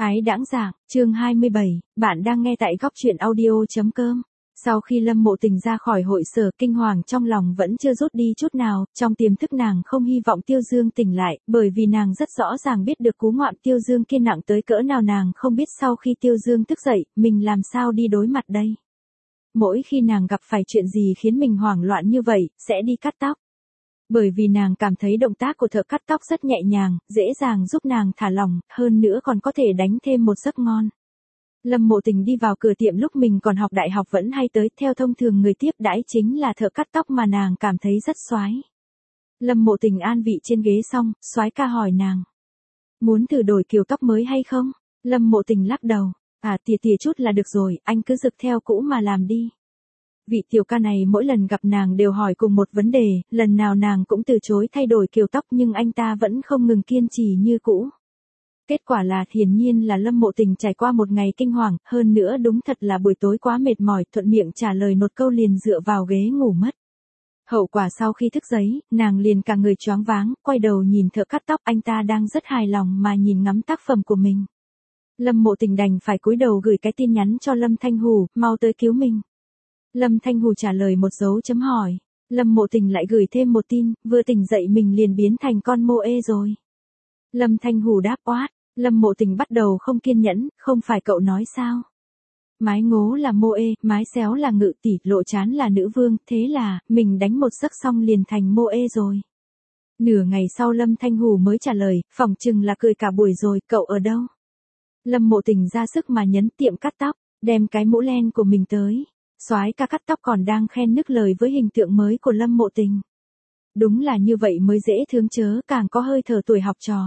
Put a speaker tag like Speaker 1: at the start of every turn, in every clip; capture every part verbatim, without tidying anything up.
Speaker 1: Ái đãng dạng, chương hai mươi bảy, bạn đang nghe tại góc truyện audio.com. Sau khi Lâm Mộ Tình ra khỏi hội sở, kinh hoàng trong lòng vẫn chưa rút đi chút nào, trong tiềm thức nàng không hy vọng Tiêu Dương tỉnh lại, bởi vì nàng rất rõ ràng biết được cú ngoạm Tiêu Dương kia nặng tới cỡ nào, nàng không biết sau khi Tiêu Dương thức dậy, mình làm sao đi đối mặt đây. Mỗi khi nàng gặp phải chuyện gì khiến mình hoảng loạn như vậy, sẽ đi cắt tóc. Bởi vì nàng cảm thấy động tác của thợ cắt tóc rất nhẹ nhàng, dễ dàng giúp nàng thả lỏng, hơn nữa còn có thể đánh thêm một giấc ngon. Lâm Mộ Tình đi vào cửa tiệm lúc mình còn học đại học vẫn hay tới, theo thông thường người tiếp đãi chính là thợ cắt tóc mà nàng cảm thấy rất soái. Lâm Mộ Tình an vị trên ghế xong, soái ca hỏi nàng: "Muốn thử đổi kiểu tóc mới hay không?" Lâm Mộ Tình lắc đầu: "À, tỉa tỉa chút là được rồi, anh cứ rực theo cũ mà làm đi." Vị tiểu ca này mỗi lần gặp nàng đều hỏi cùng một vấn đề, lần nào nàng cũng từ chối thay đổi kiểu tóc nhưng anh ta vẫn không ngừng kiên trì như cũ. Kết quả là hiển nhiên là Lâm Mộ Tình trải qua một ngày kinh hoàng, hơn nữa đúng thật là buổi tối quá mệt mỏi, thuận miệng trả lời một câu liền dựa vào ghế ngủ mất. Hậu quả sau khi thức giấy, nàng liền cả người choáng váng, quay đầu nhìn thợ cắt tóc, anh ta đang rất hài lòng mà nhìn ngắm tác phẩm của mình. Lâm Mộ Tình đành phải cúi đầu gửi cái tin nhắn cho Lâm Thanh Hù, mau tới cứu mình. Lâm Thanh Hù trả lời một dấu chấm hỏi. Lâm Mộ Tình lại gửi thêm một tin, vừa tỉnh dậy mình liền biến thành con mô ê rồi. Lâm Thanh Hù đáp oát. Lâm Mộ Tình bắt đầu không kiên nhẫn, không phải cậu nói sao? Mái ngố là mô ê, mái xéo là ngự tỷ, lộ chán là nữ vương, thế là, mình đánh một giấc xong liền thành mô ê rồi. Nửa ngày sau Lâm Thanh Hù mới trả lời, phỏng chừng là cười cả buổi rồi, cậu ở đâu? Lâm Mộ Tình ra sức mà nhấn tiệm cắt tóc, đem cái mũ len của mình tới. Soái ca cắt tóc còn đang khen nức lời với hình tượng mới của Lâm Mộ Tình. Đúng là như vậy mới dễ thương chớ, càng có hơi thở tuổi học trò.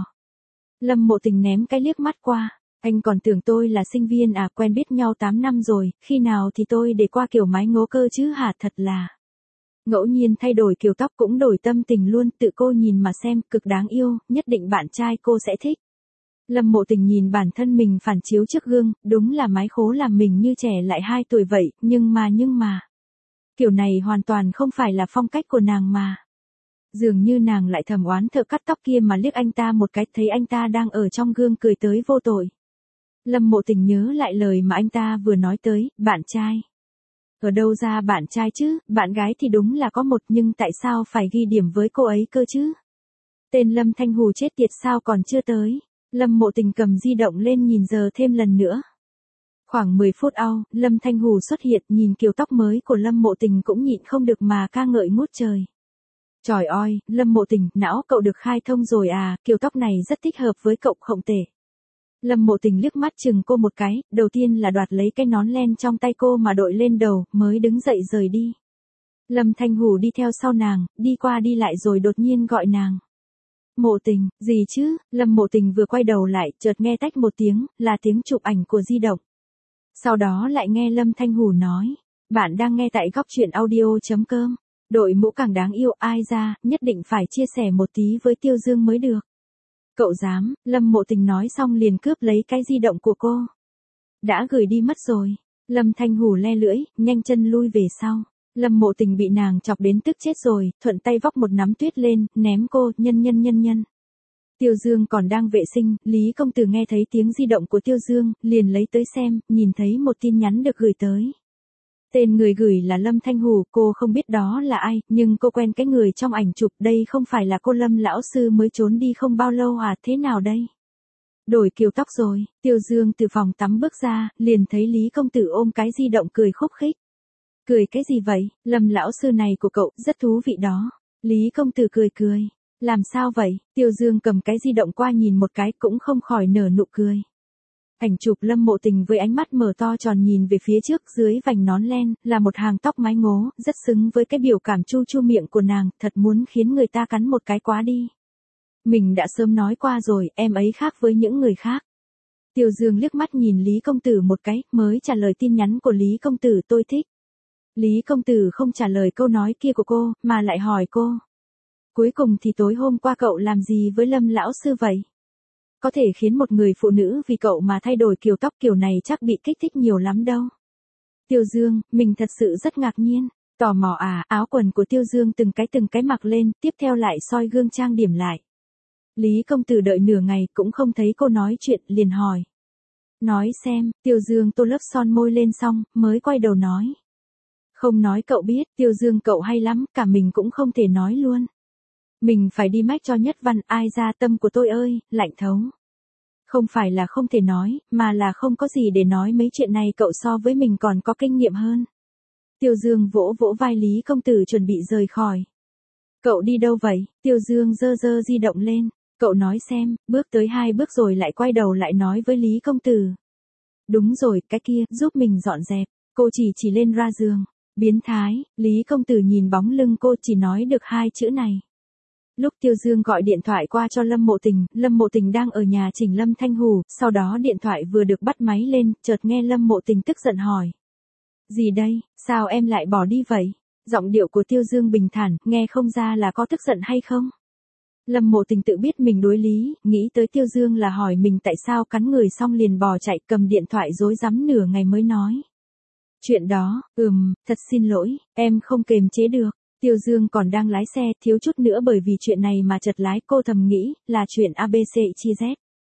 Speaker 1: Lâm Mộ Tình ném cái liếc mắt qua, anh còn tưởng tôi là sinh viên à, quen biết nhau tám năm rồi, khi nào thì tôi để qua kiểu mái ngố cơ chứ hả, thật là. Ngẫu nhiên thay đổi kiểu tóc cũng đổi tâm tình luôn, tự cô nhìn mà xem, cực đáng yêu, nhất định bạn trai cô sẽ thích. Lâm Mộ Tình nhìn bản thân mình phản chiếu trước gương, đúng là mái khố làm mình như trẻ lại hai tuổi vậy, nhưng mà nhưng mà. Kiểu này hoàn toàn không phải là phong cách của nàng mà. Dường như nàng lại thầm oán thợ cắt tóc kia mà liếc anh ta một cái, thấy anh ta đang ở trong gương cười tới vô tội. Lâm Mộ Tình nhớ lại lời mà anh ta vừa nói tới, bạn trai. Ở đâu ra bạn trai chứ, bạn gái thì đúng là có một nhưng tại sao phải ghi điểm với cô ấy cơ chứ? Tên Lâm Thanh Hù chết tiệt sao còn chưa tới? Lâm Mộ Tình cầm di động lên nhìn giờ thêm lần nữa. Khoảng mười phút sau, Lâm Thanh Hù xuất hiện, nhìn kiểu tóc mới của Lâm Mộ Tình cũng nhịn không được mà ca ngợi ngút trời. Trời ơi, Lâm Mộ Tình, não cậu được khai thông rồi à, kiểu tóc này rất thích hợp với cậu không tệ. Lâm Mộ Tình liếc mắt chừng cô một cái, đầu tiên là đoạt lấy cái nón len trong tay cô mà đội lên đầu, mới đứng dậy rời đi. Lâm Thanh Hù đi theo sau nàng, đi qua đi lại rồi đột nhiên gọi nàng. Mộ Tình, gì chứ? Lâm Mộ Tình vừa quay đầu lại, chợt nghe tách một tiếng, là tiếng chụp ảnh của di động. Sau đó lại nghe Lâm Thanh Hù nói, bạn đang nghe tại góc truyện audio.com. Đội mũ càng đáng yêu, ai ra, nhất định phải chia sẻ một tí với Tiêu Dương mới được. Cậu dám? Lâm Mộ Tình nói xong liền cướp lấy cái di động của cô. Đã gửi đi mất rồi. Lâm Thanh Hù le lưỡi, nhanh chân lui về sau. Lâm Mộ Tình bị nàng chọc đến tức chết rồi, thuận tay vóc một nắm tuyết lên, ném cô, nhân nhân nhân nhân. Tiêu Dương còn đang vệ sinh, Lý công tử nghe thấy tiếng di động của Tiêu Dương, liền lấy tới xem, nhìn thấy một tin nhắn được gửi tới. Tên người gửi là Lâm Thanh Hù, cô không biết đó là ai, nhưng cô quen cái người trong ảnh chụp, đây không phải là cô Lâm lão sư mới trốn đi không bao lâu à, thế nào đây? Đổi kiểu tóc rồi, Tiêu Dương từ phòng tắm bước ra, liền thấy Lý công tử ôm cái di động cười khúc khích. Cười cái gì vậy, Lâm lão sư này của cậu, rất thú vị đó. Lý công tử cười cười. Làm sao vậy, Tiêu Dương cầm cái di động qua nhìn một cái cũng không khỏi nở nụ cười. Ảnh chụp Lâm Mộ Tình với ánh mắt mở to tròn nhìn về phía trước, dưới vành nón len, là một hàng tóc mái ngố, rất xứng với cái biểu cảm chu chu miệng của nàng, thật muốn khiến người ta cắn một cái quá đi. Mình đã sớm nói qua rồi, em ấy khác với những người khác. Tiêu Dương liếc mắt nhìn Lý công tử một cái, mới trả lời tin nhắn của Lý công tử, tôi thích. Lý công tử không trả lời câu nói kia của cô, mà lại hỏi cô. Cuối cùng thì tối hôm qua cậu làm gì với Lâm lão sư vậy? Có thể khiến một người phụ nữ vì cậu mà thay đổi kiểu tóc kiểu này chắc bị kích thích nhiều lắm đâu. Tiêu Dương, mình thật sự rất ngạc nhiên. Tò mò à, áo quần của Tiêu Dương từng cái từng cái mặc lên, tiếp theo lại soi gương trang điểm lại. Lý công tử đợi nửa ngày cũng không thấy cô nói chuyện, liền hỏi. Nói xem, Tiêu Dương tô lớp son môi lên xong, mới quay đầu nói. Không nói cậu biết, Tiêu Dương cậu hay lắm, cả mình cũng không thể nói luôn. Mình phải đi mách cho Nhất Văn, ai ra tâm của tôi ơi, lạnh thấu. Không phải là không thể nói, mà là không có gì để nói, mấy chuyện này cậu so với mình còn có kinh nghiệm hơn. Tiêu Dương vỗ vỗ vai Lý công tử chuẩn bị rời khỏi. Cậu đi đâu vậy? Tiêu Dương giơ giơ di động lên. Cậu nói xem, bước tới hai bước rồi lại quay đầu lại nói với Lý công tử. Đúng rồi, cái kia, giúp mình dọn dẹp. Cô chỉ chỉ lên ra giường. Biến thái, Lý công tử nhìn bóng lưng cô chỉ nói được hai chữ này. Lúc Tiêu Dương gọi điện thoại qua cho Lâm Mộ Tình, Lâm Mộ Tình đang ở nhà chỉnh Lâm Thanh Hủ, sau đó điện thoại vừa được bắt máy lên, chợt nghe Lâm Mộ Tình tức giận hỏi. Gì đây, sao em lại bỏ đi vậy? Giọng điệu của Tiêu Dương bình thản, nghe không ra là có tức giận hay không? Lâm Mộ Tình tự biết mình đối lý, nghĩ tới Tiêu Dương là hỏi mình tại sao cắn người xong liền bỏ chạy, cầm điện thoại rối rắm nửa ngày mới nói. Chuyện đó, ừm, thật xin lỗi, em không kềm chế được. Tiêu Dương còn đang lái xe, thiếu chút nữa bởi vì chuyện này mà chật lái, cô thầm nghĩ, là chuyện a bê xê chia Z.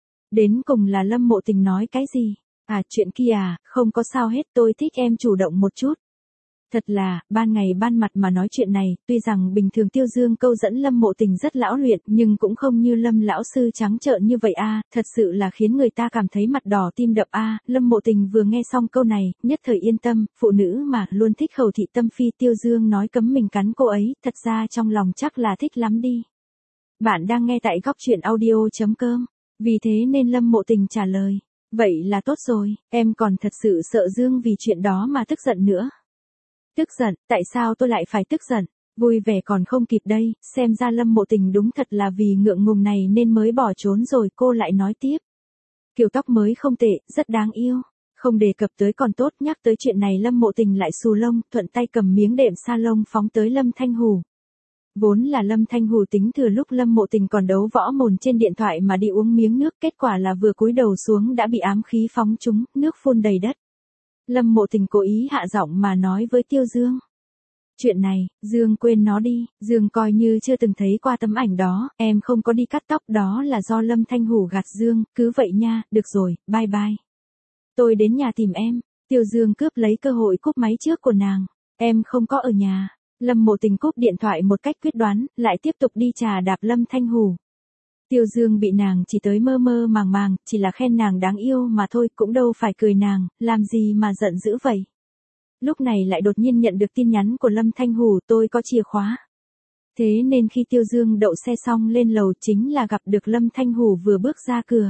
Speaker 1: Đến cùng là Lâm Mộ Tình nói cái gì? À, chuyện kia à, không có sao hết, tôi thích em chủ động một chút. Thật là, ban ngày ban mặt mà nói chuyện này, tuy rằng bình thường Tiêu Dương câu dẫn Lâm Mộ Tình rất lão luyện, nhưng cũng không như Lâm lão sư trắng trợn như vậy a, thật sự là khiến người ta cảm thấy mặt đỏ tim đập a. Lâm Mộ Tình vừa nghe xong câu này, nhất thời yên tâm, phụ nữ mà luôn thích khẩu thị tâm phi. Tiêu Dương nói cấm mình cắn cô ấy, thật ra trong lòng chắc là thích lắm đi. Bạn đang nghe tại góc truyện audio chấm com, vì thế nên Lâm Mộ Tình trả lời, vậy là tốt rồi, em còn thật sự sợ Dương vì chuyện đó mà tức giận nữa. Tức giận, tại sao tôi lại phải tức giận? Vui vẻ còn không kịp đây, xem ra Lâm Mộ Tình đúng thật là vì ngượng ngùng này nên mới bỏ trốn rồi. Cô lại nói tiếp. Kiểu tóc mới không tệ, rất đáng yêu. Không đề cập tới còn tốt, nhắc tới chuyện này Lâm Mộ Tình lại xù lông, thuận tay cầm miếng đệm sa lông phóng tới Lâm Thanh Hủ. Vốn là Lâm Thanh Hủ tính thừa lúc Lâm Mộ Tình còn đấu võ mồm trên điện thoại mà đi uống miếng nước, kết quả là vừa cúi đầu xuống đã bị ám khí phóng trúng, nước phun đầy đất. Lâm Mộ Tình cố ý hạ giọng mà nói với Tiêu Dương. Chuyện này, Dương quên nó đi, Dương coi như chưa từng thấy qua tấm ảnh đó, em không có đi cắt tóc, đó là do Lâm Thanh Hủ gạt Dương, cứ vậy nha, được rồi, bye bye. Tôi đến nhà tìm em. Tiêu Dương cướp lấy cơ hội cúp máy trước của nàng. Em không có ở nhà. Lâm Mộ Tình cúp điện thoại một cách quyết đoán, lại tiếp tục đi trà đạp Lâm Thanh Hủ. Tiêu Dương bị nàng chỉ tới mơ mơ màng màng, chỉ là khen nàng đáng yêu mà thôi, cũng đâu phải cười nàng, làm gì mà giận dữ vậy. Lúc này lại đột nhiên nhận được tin nhắn của Lâm Thanh Hủ, tôi có chìa khóa. Thế nên khi Tiêu Dương đậu xe xong lên lầu chính là gặp được Lâm Thanh Hủ vừa bước ra cửa.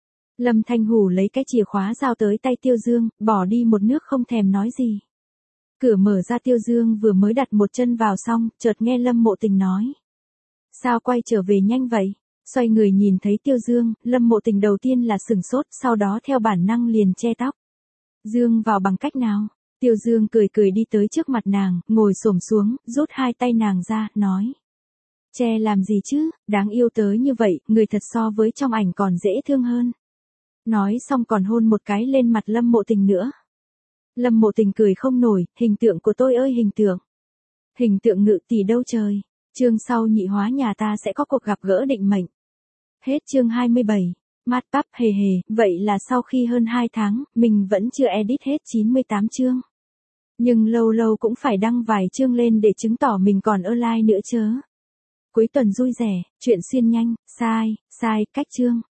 Speaker 1: Lâm Thanh Hủ lấy cái chìa khóa giao tới tay Tiêu Dương, bỏ đi một nước không thèm nói gì. Cửa mở ra, Tiêu Dương vừa mới đặt một chân vào xong, chợt nghe Lâm Mộ Tình nói. Sao quay trở về nhanh vậy? Xoay người nhìn thấy Tiêu Dương, Lâm Mộ Tình đầu tiên là sửng sốt, sau đó theo bản năng liền che tóc. Dương vào bằng cách nào? Tiêu Dương cười cười đi tới trước mặt nàng, ngồi xổm xuống, rút hai tay nàng ra, nói. Che làm gì chứ, đáng yêu tới như vậy, người thật so với trong ảnh còn dễ thương hơn. Nói xong còn hôn một cái lên mặt Lâm Mộ Tình nữa. Lâm Mộ Tình cười không nổi, hình tượng của tôi ơi hình tượng. Hình tượng ngự tỷ đâu trời. Chương sau nhị hóa nhà ta sẽ có cuộc gặp gỡ định mệnh. Hết chương hai mươi bảy. Mát bắp hề hề, vậy là sau khi hơn hai tháng, mình vẫn chưa edit hết chín mươi tám chương. Nhưng lâu lâu cũng phải đăng vài chương lên để chứng tỏ mình còn online nữa chớ. Cuối tuần vui vẻ, chuyện xuyên nhanh, sai, sai, cách chương.